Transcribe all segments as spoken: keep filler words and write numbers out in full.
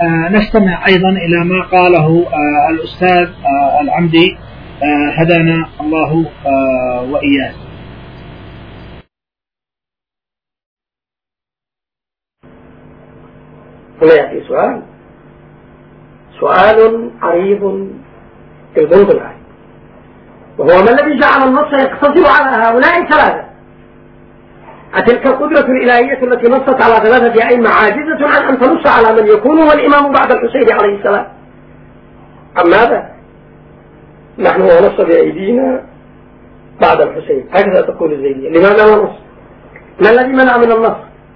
ونستمع أيضا إلى ما قاله الأستاذ العمدي هدانا الله وإياه. هنا يأتي سؤال سؤال عريض البنط العريض، وهو ما الذي جعل النص يقتصر على هؤلاء الثلاثة؟ أتلك القدرة الإلهية التي نصت على ثلاثة أئمة عاجزة عن أن تنص على من يكون هو الإمام بعد الحسين عليه السلام؟ أم ماذا؟ نحن ونص بأيدينا بعد الحسين، هكذا تقول الزيدية. لماذا ونص؟ ما الذي منع من النص؟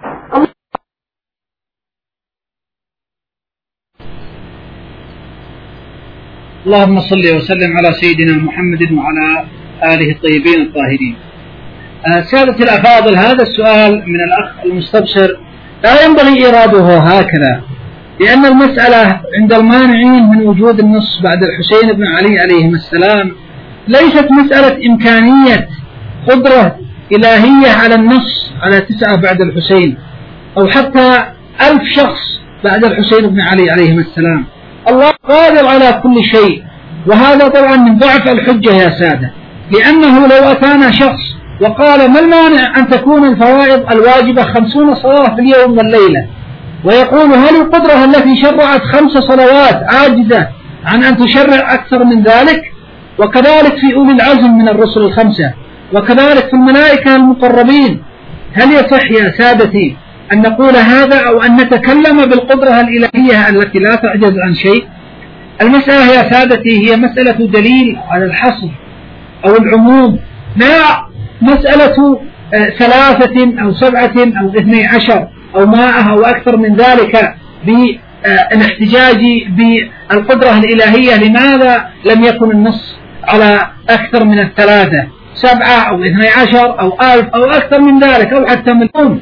اللهم صل وسلم على سيدنا محمد وعلى آله الطيبين الطاهرين. سادة الأفاضل، هذا السؤال من الأخ المستبشر لا ينبغي إراده هكذا، لأن المسألة عند المانعين من وجود النص بعد الحسين بن علي عليهم السلام ليست مسألة إمكانية قدرة إلهية على النص على تسعة بعد الحسين أو حتى ألف شخص بعد الحسين بن علي عليهم السلام. الله قادر على كل شيء، وهذا طبعا من ضعف الحجة يا سادة، لأنه لو أتانا شخص وقال ما المانع أن تكون الفرائض الواجبة خمسون صلاة في اليوم والليلة، ويقول هل القدرة التي شرعت خمس صلوات عاجزة عن أن تشرع أكثر من ذلك؟ وكذلك في أولي العزم من الرسل الخمسة، وكذلك في الملائكة المقربين. هل يصح يا سادتي أن نقول هذا أو أن نتكلم بالقدرة الإلهية التي لا تعجز عن شيء؟ المسألة يا سادتي هي مسألة دليل على الحصر أو العموم، لا مسألة ثلاثة أو سبعة أو اثني عشر أو مائة أو أكثر من ذلك بالاحتجاج بالقدرة الإلهية. لماذا لم يكن النص على أكثر من الثلاثة، سبعة أو اثني عشر أو ألف أو أكثر من ذلك أو حتى مليون؟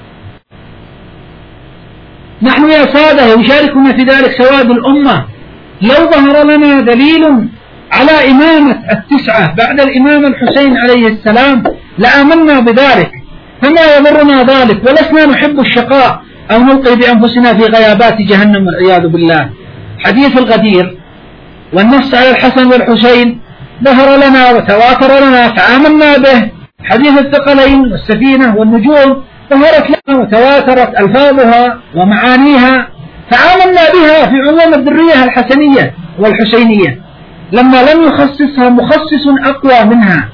نحن يا سادة يشاركنا في ذلك سواد الأمة. لو ظهر لنا دليل على إمامة التسعة بعد الإمام الحسين عليه السلام لآمنا بذلك، فما يضرنا ذلك، ولسنا نحب الشقاء أو نلقي بأنفسنا في غيابات جهنم والعياذ بالله. حديث الغدير والنص على الحسن والحسين ظهر لنا وتواتر لنا فآمنا به. حديث الثقلين والسفينة والنجوم ظهرت لنا وتواترت ألفاظها ومعانيها فآمنا بها في عموم الذرية الحسنية والحسينية لما لم يخصصها مخصص أقوى منها.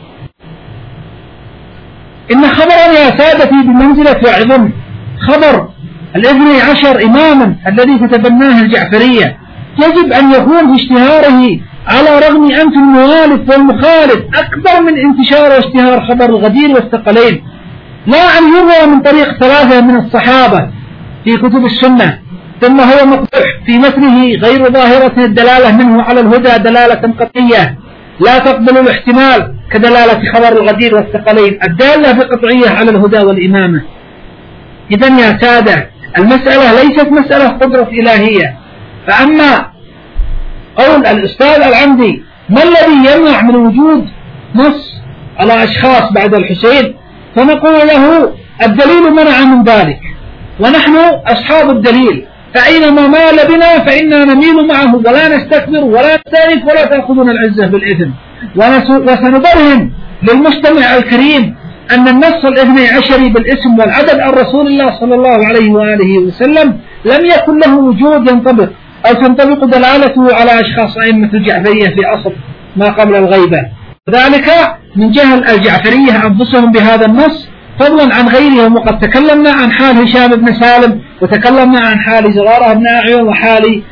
إن خبرا يا سادتي بمنزلة وعظم خبر الاثني عشر إماما الذي تتبناه الجعفرية يجب أن يكون في اشتهاره على رغم أنف الموالف والمخالف أكبر من انتشار واشتهار خبر الغدير والثقلين، لا أن يروى من طريق ثلاثة من الصحابة في كتب السنة ثم هو مقبح في مثله غير ظاهرة الدلالة منه على الهدى دلالة قطعية لا تقبل الاحتمال كدلالة خبر الغدير والثقلين الدالة بقطعية على الهدى والإمامة. إذن يا سادة المسألة ليست مسألة قدرة إلهية. فأما قول الأستاذ العمدي ما الذي يمنع من وجود نص على أشخاص بعد الحسين، فنقول له الدليل منع من ذلك ونحن أصحاب الدليل، فأينما مال بنا فإنا نميل معه ولا نستكبر ولا نستأنف ولا تأخذنا العزة بالإثم. وسنبرهن للمستمع الكريم أن النص الاثني عشري بالاسم والعدد عن رسول الله صلى الله عليه وآله وسلم لم يكن له وجود ينطبق أو تنطبق دلالته على أشخاص أئمة الجعفرية في عصر ما قبل الغيبة، ذلك من جهل الجعفرية أنفسهم بهذا النص فضلا عن غيرهم. وقد تكلمنا عن حال هشام بن سالم وتكلمنا عن حال زرارة بن أعين وحال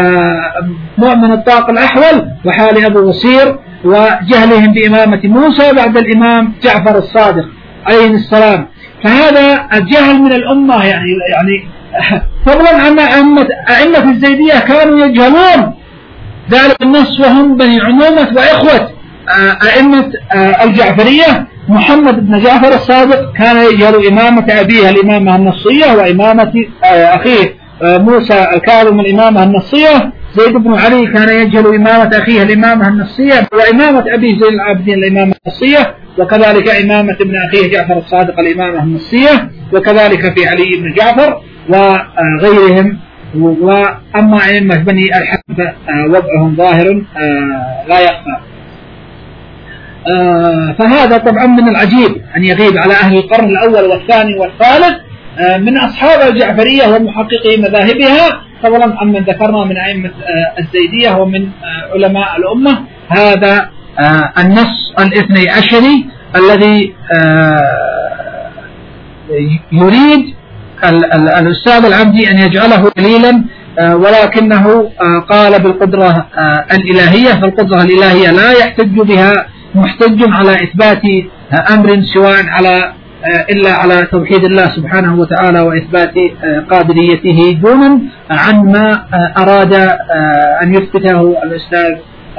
مؤمن الطاق الأحول وحال أبو وصير وجهلهم بإمامة موسى بعد الإمام جعفر الصادق عليه السلام. فهذا الجهل من الأمة يعني يعني فضلا عن أئمة أئمة الزيدية كانوا يجهلون ذلك النص وهم بني عمومة وإخوة أئمة الجعفرية. محمد بن جعفر الصادق كان يجهل إمامة أبيه الإمامة النصية وإمامة أخيه موسى الكاظم الإمامة النصية. زيد بن علي كان يجهل إمامة أخيه الإمامة النصية وإمامة أبيه زين العابدين الإمامة النصية، وكذلك إمامة ابن أخيه جعفر الصادق الإمامة النصية، وكذلك في علي بن جعفر وغيرهم وأما أئمة بني الحنف وضعهم ظاهر لا يخفى. فهذا طبعا من العجيب أن يغيب على أهل القرن الأول والثاني والثالث من أصحاب الجعفرية ومحققي مذاهبها، فضلا عن من ذكرنا من أئمة الزيدية ومن علماء الأمة، هذا النص الاثني عشري الذي يريد الأستاذ العمدي أن يجعله دليلا، ولكنه قال بالقدرة الإلهية، فالقدرة الإلهية لا يحتج بها محتج على إثبات أمر سواء على إلا على توحيد الله سبحانه وتعالى وإثبات قادريته دونا عن ما أراد أن يثبته الأستاذ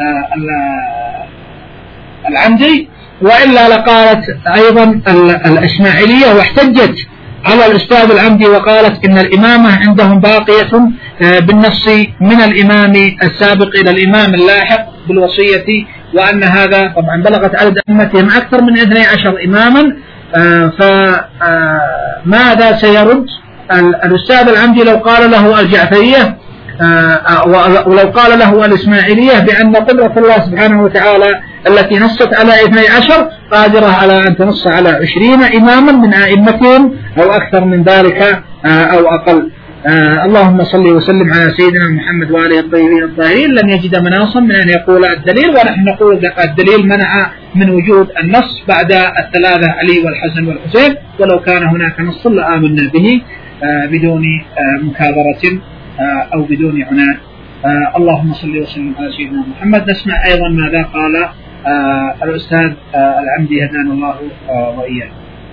العمدي. وإلا لقالت أيضا الإسماعيلية واحتجت على الأستاذ العمدي وقالت إن الإمامة عندهم باقية بالنص من الإمام السابق إلى الإمام اللاحق بالوصية، وأن هذا طبعا بلغت عدد أئمتهم أكثر من اثني عشر إماما. فماذا سيرد الأستاذ العمدي لو قال له الجعفرية ولو قال له الإسماعيلية بأن قدرة الله سبحانه وتعالى التي نصت على اثني عشر قادرة على أن تنص على عشرين إماما من أئمتهم أو أكثر من ذلك أو أقل. آه اللهم صل وسلم على سيدنا محمد وآله الطيبين الطاهرين. لن يجد مناصا من أن يقول الدليل، ونحن نقول الدليل منع من وجود النص بعد الثلاثة علي والحسن والحسين، ولو كان هناك نص لآمنا به آه بدون آه مكابرة آه أو بدون عناد. آه اللهم صل وسلم على سيدنا محمد. نسمع أيضا ماذا قال آه الأستاذ آه العمدي هدانا الله آه وإياه.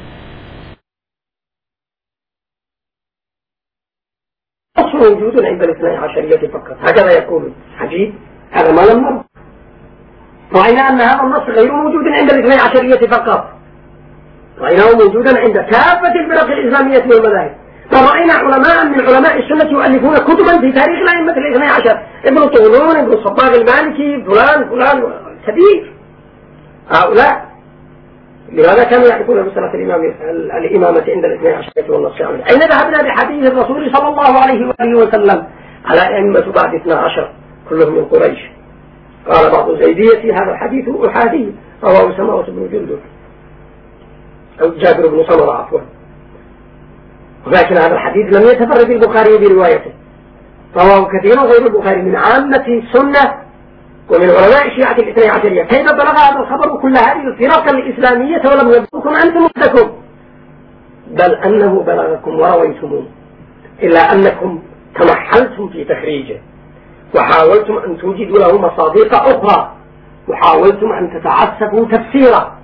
النص موجود عند الاثني عشرية فقط، هكذا يقول. عجيب، هذا ما لم نره. رأينا أن هذا النص غير موجود عند الاثني عشرية فقط، رأيناه موجودا عند كافة الفرق الإسلامية والمذاهب. فرأينا علماء من علماء السنة يؤلفون كتبا في تاريخ الأئمة الاثني عشر، ابن طولون، ابن الصباغ المالكي، فلان فلان كبير. هؤلاء لماذا كانوا يعرفون مسألة الإمامة عند الاثني عشرية والنص عليه؟ أين ذهبنا بحديث الرسول صلى الله عليه وآله وسلم على أئمة بعد اثني عشر كلهم من قريش؟ قال بعض الزيدية هذا الحديث أحادي، رواه سماوة بن جندب أو جابر بن سمرة عفوا، ولكن هذا الحديث لم يتفرد البخاري بروايته، رواه كثير غير البخاري من عامة السنة ومن علماء الشيعة الاثني عشرية. كيف بلغ هذا الخبر كل هذه الفرق الإسلامية ولم يبلغكم أنتم وحدكم؟ بل أنه بلغكم ورويتموه، إلا أنكم تمحلتم في تخريجه وحاولتم أن توجدوا له مصادق أخرى وحاولتم أن تتعسفوا تفسيره.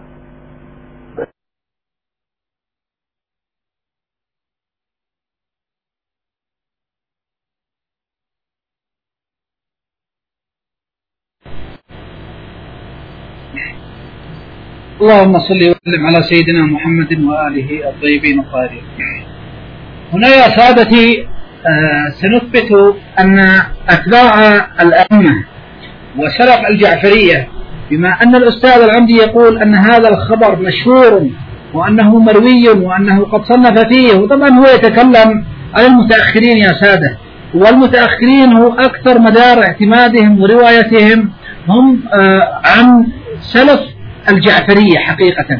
اللهم صل وسلم على سيدنا محمد وآله الطيبين الطاهرين. هنا يا سادتي آه سنثبت أن أتباع الأئمة وسلف الجعفرية، بما أن الأستاذ العمدي يقول أن هذا الخبر مشهور وأنه مروي وأنه قد صنف فيه، وطبعا هو يتكلم عن المتأخرين يا سادة، والمتأخرين هو أكثر مدار اعتمادهم وروايتهم هم آه عن سلف الجعفرية حقيقة.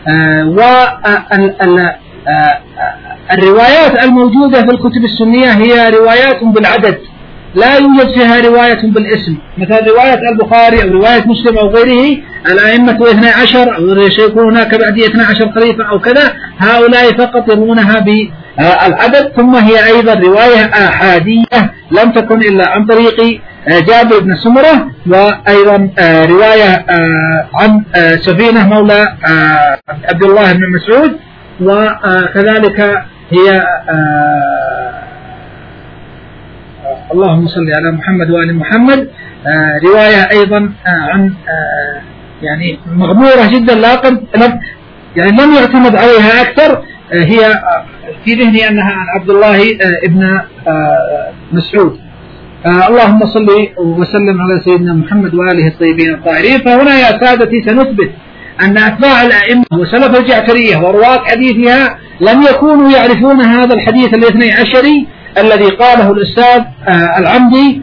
والروايات الموجودة في الكتب السنية هي روايات بالعدد، لا يوجد فيها رواية بالاسم، مثل رواية البخاري أو رواية مسلم أو غيره الأئمة اثني عشر أو يكون هناك بعد اثني عشر خليفة أو كذا، هؤلاء فقط يرونها بالعدد. ثم هي أيضا رواية أحادية لم تكن إلا عن طريق جابر بن سمرة، وأيضا رواية عن سفينة مولى عبد الله بن مسعود، وكذلك هي اللهم صل على محمد وآل محمد رواية أيضا عن يعني مغمورة جدا لا قد يعني لم يعتمد عليها أكثر، هي في ذهني أنها عن عبد الله ابن مسعود. آه اللهم صل وسلم على سيدنا محمد وآله الطيبين الطاهرين. فهنا يا سادتي سنثبت أن أتباع الأئمة وسلف الجعفرية ورواة حديثها لم يكونوا يعرفون هذا الحديث الاثني عشري الذي قاله الأستاذ العمدي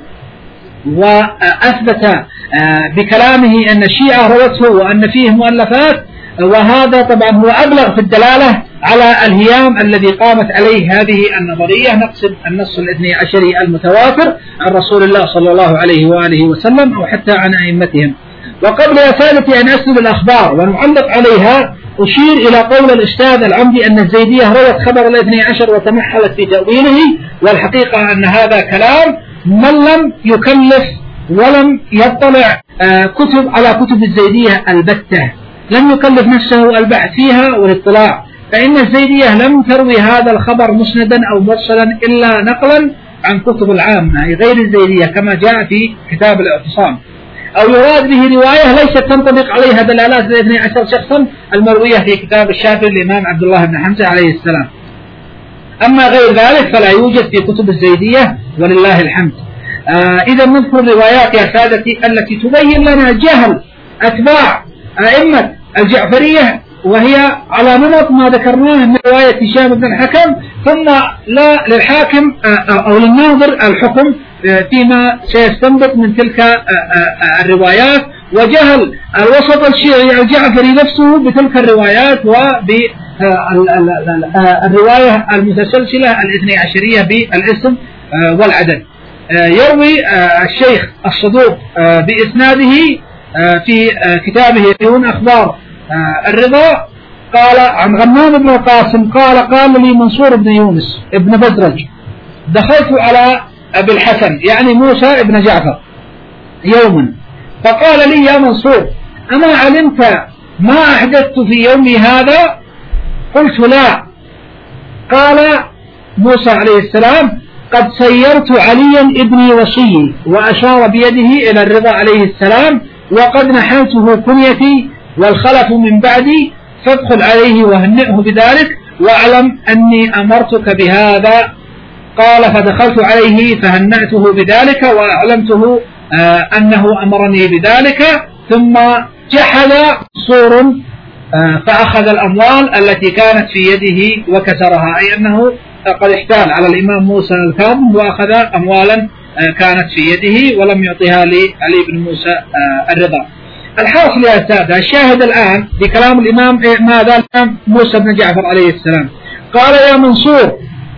وأثبت بكلامه أن الشيعة روته وأن فيه مؤلفات، وهذا طبعا هو أبلغ في الدلالة على الهيام الذي قامت عليه هذه النظرية، نقصد النص الاثني عشري المتواتر عن رسول الله صلى الله عليه وآله وسلم أو حتى عن أئمتهم. وقبل يا سادتي أن أسلب الأخبار ونعلق عليها، أشير إلى قول الأستاذ العمدي أن الزيدية روت خبر الاثني عشر وتمحلت في تأويله، والحقيقة أن هذا كلام من لم يكلف ولم يطلع كتب على كتب الزيدية البتة، لم يكلف نفسه البحث فيها والاطلاع، فإن الزيدية لم تروي هذا الخبر مسندا أو مرسلا إلا نقلا عن كتب العامة غير الزيدية كما جاء في كتاب الاعتصام، أو يراد به رواية ليست تنطبق عليها دلالات الاثني عشر شخصا المروية في كتاب الشافعي الإمام عبد الله بن حمزة عليه السلام. أما غير ذلك فلا يوجد في كتب الزيدية ولله الحمد. آه إذا نذكر روايات يا سادتي التي تبين لنا جهل أتباع أئمة الجعفرية، وهي على نمط ما ذكرناه من رواية هشام بن الحكم، ثم لا للحاكم أو للناظر الحكم فيما سيستنبط من تلك الروايات، وجهل الوسط الشيعي الجعفري نفسه بتلك الروايات وبالرواية المتسلسلة الاثني عشرية بالاسم والعدد. يروي الشيخ الصدوق بإسناده في كتابه يروون أخبار الرضا قال عن غنام بن القاسم قال قال لي منصور بن يونس ابن بدرج دخلت على أبي الحسن يعني موسى ابن جعفر يوما فقال لي يا منصور أما علمت ما أحدثت في يومي هذا؟ قلت لا. قال موسى عليه السلام قد سيرت عليا ابني وصي، وأشار بيده إلى الرضا عليه السلام، وقد نحلته كنيتي والخلف من بعدي، فادخل عليه وهنئه بذلك واعلم أني أمرتك بهذا. قال فدخلت عليه فهنأته بذلك وأعلمته آه أنه أمرني بذلك، ثم جحد صور آه فأخذ الأموال التي كانت في يده وكسرها، أي أنه قد احتال على الإمام موسى الكاظم وأخذ أموالا آه كانت في يده ولم يعطيها لعلي بن موسى آه الرضا. الحاصل يا سادة الشاهد الآن بكلام الإمام ماذا الإمام موسى بن جعفر عليه السلام قال يا منصور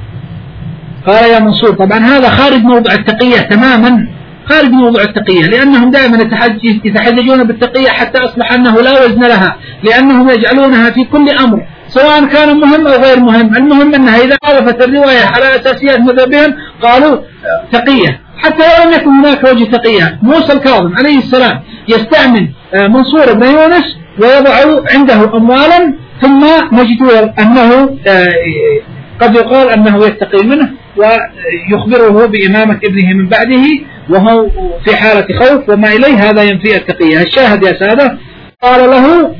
قال يا منصور طبعا هذا خارج موضوع التقية تماما، خارج موضوع التقية، لأنهم دائما يتحججون بالتقية حتى أصبح أنه لا وزن لها، لأنهم يجعلونها في كل أمر سواء كان مهم أو غير مهم، المهم أنها إذا عرفت الرواية على أساسيات مذهبهم قالوا تقية، حتى لو لم يكن هناك وجه تقية. موسى الكاظم عليه السلام يستأمن منصور بن يونس ويضع عنده أموالا، ثم نجد أنه قد يقال أنه يتقي منه ويخبره بإمامة ابنه من بعده وهو في حالة خوف وما إليه، هذا ينفي التقية. الشاهد يا سادة قال له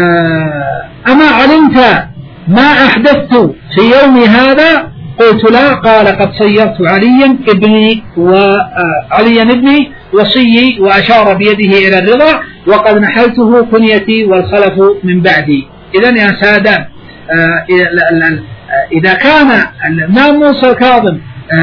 أما علمت ما أحدثت في يومي هذا؟ قلت لا. قال قد صيرت عليا ابني وعليا ابني وصيي، وأشار بيده إلى الرضا، وقد نحلته كنيتي والخلف من بعدي. إذن يا سادة إذا كان الإمام موسى الكاظم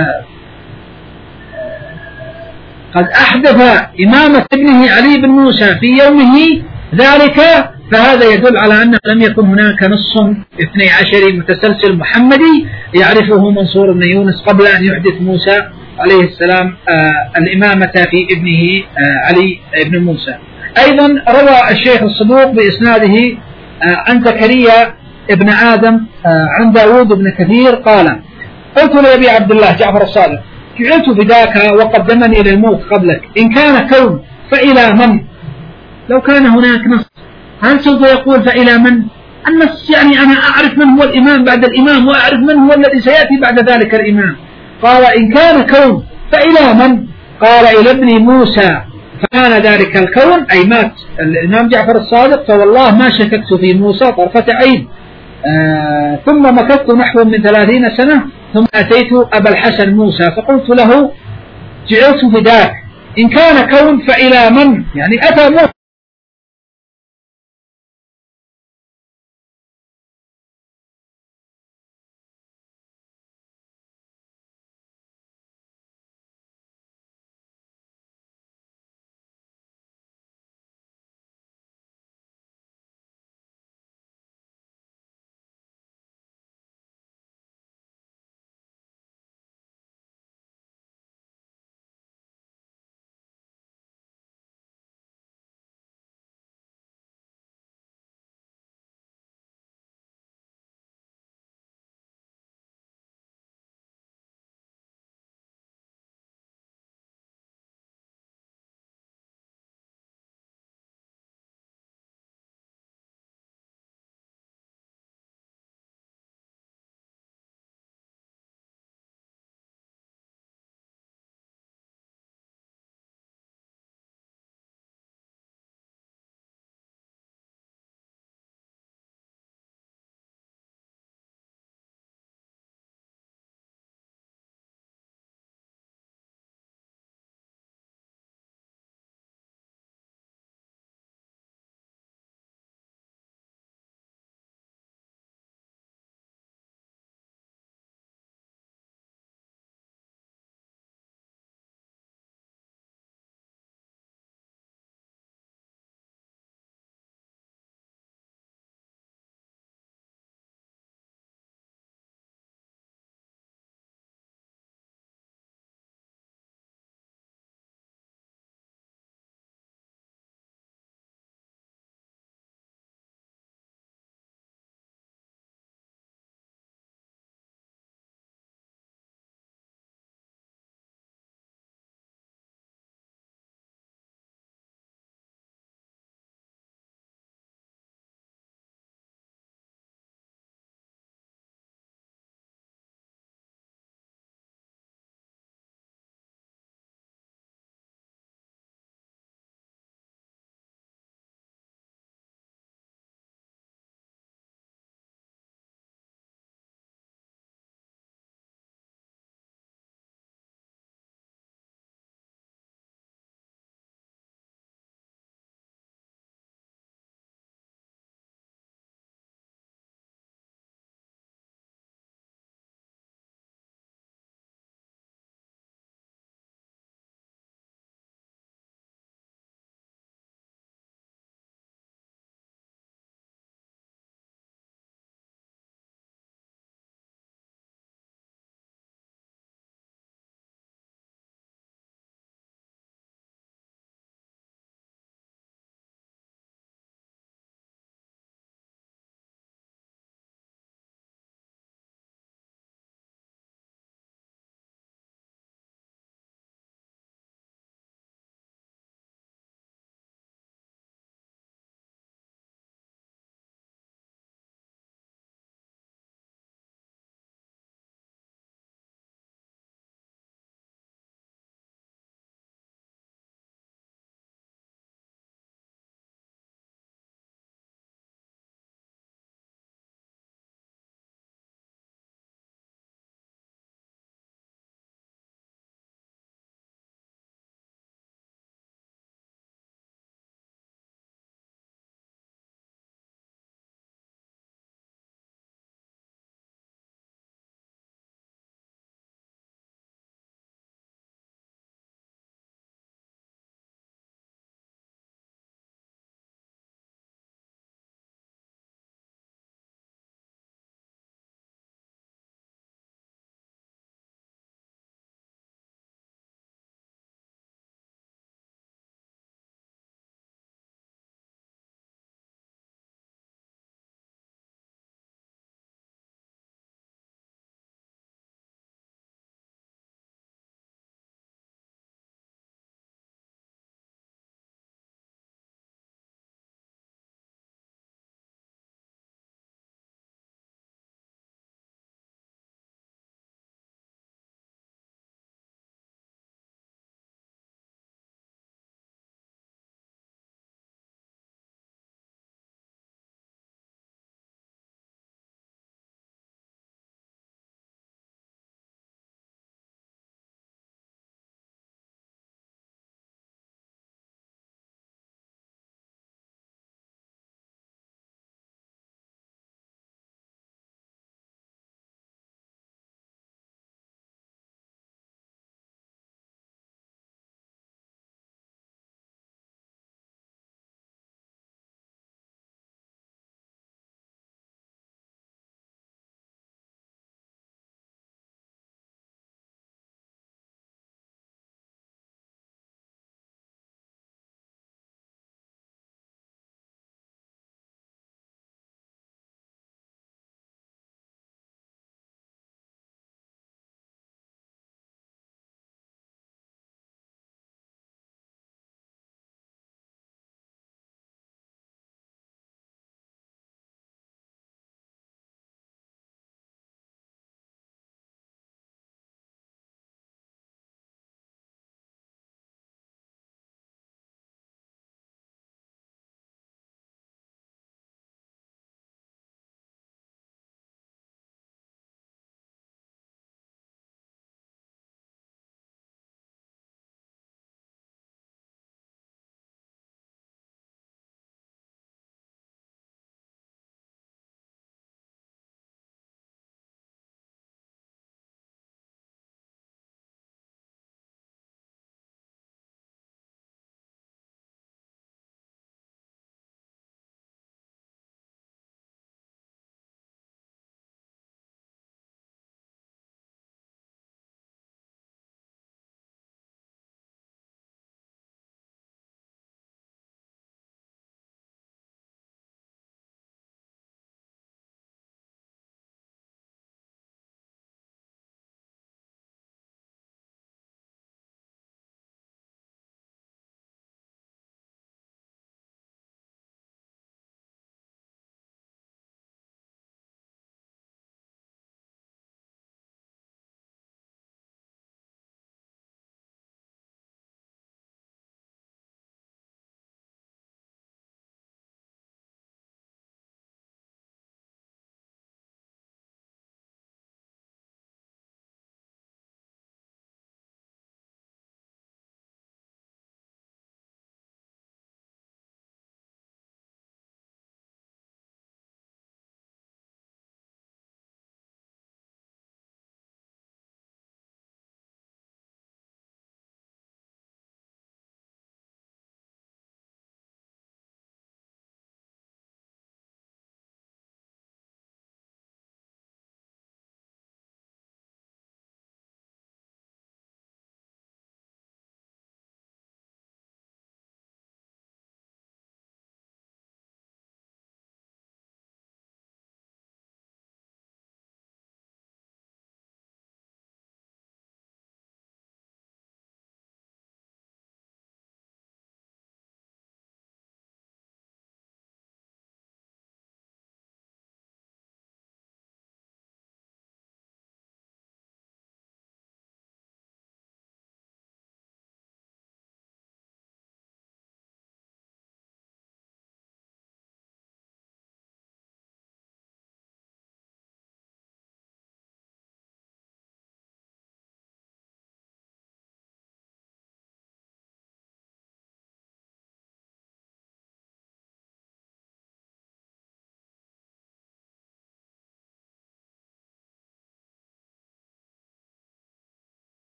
قد أحدث إمامة ابنه علي بن موسى في يومه ذلك، فهذا يدل على أنه لم يكن هناك نص اثني عشري متسلسل محمدي يعرفه منصور بن يونس قبل أن يحدث موسى عليه السلام الإمامة في ابنه علي بن موسى. أيضا روى الشيخ الصدوق بإسناده عن زكريا ابن آدم عن داود بن كثير قال قلت لأبي عبد الله جعفر الصادق جعلت فداك وقدمني إلى الموت قبلك، إن كان كون فإلى من؟ لو كان هناك نص هل سوف يقول فإلى من؟ النص يعني أنا أعرف من هو الإمام بعد الإمام وأعرف من هو الذي سيأتي بعد ذلك الإمام. قال إن كان كون فإلى من؟ قال إلى ابن موسى، فكان ذلك الكون أي مات الإمام جعفر الصادق، فوالله ما شككت في موسى طرفة عين. آه ثم مكثت نحو من ثلاثين سنة ثم أتيت أبا الحسن موسى فقلت له جعلت فداك، إن كان كون فإلى من؟ يعني أتى موسى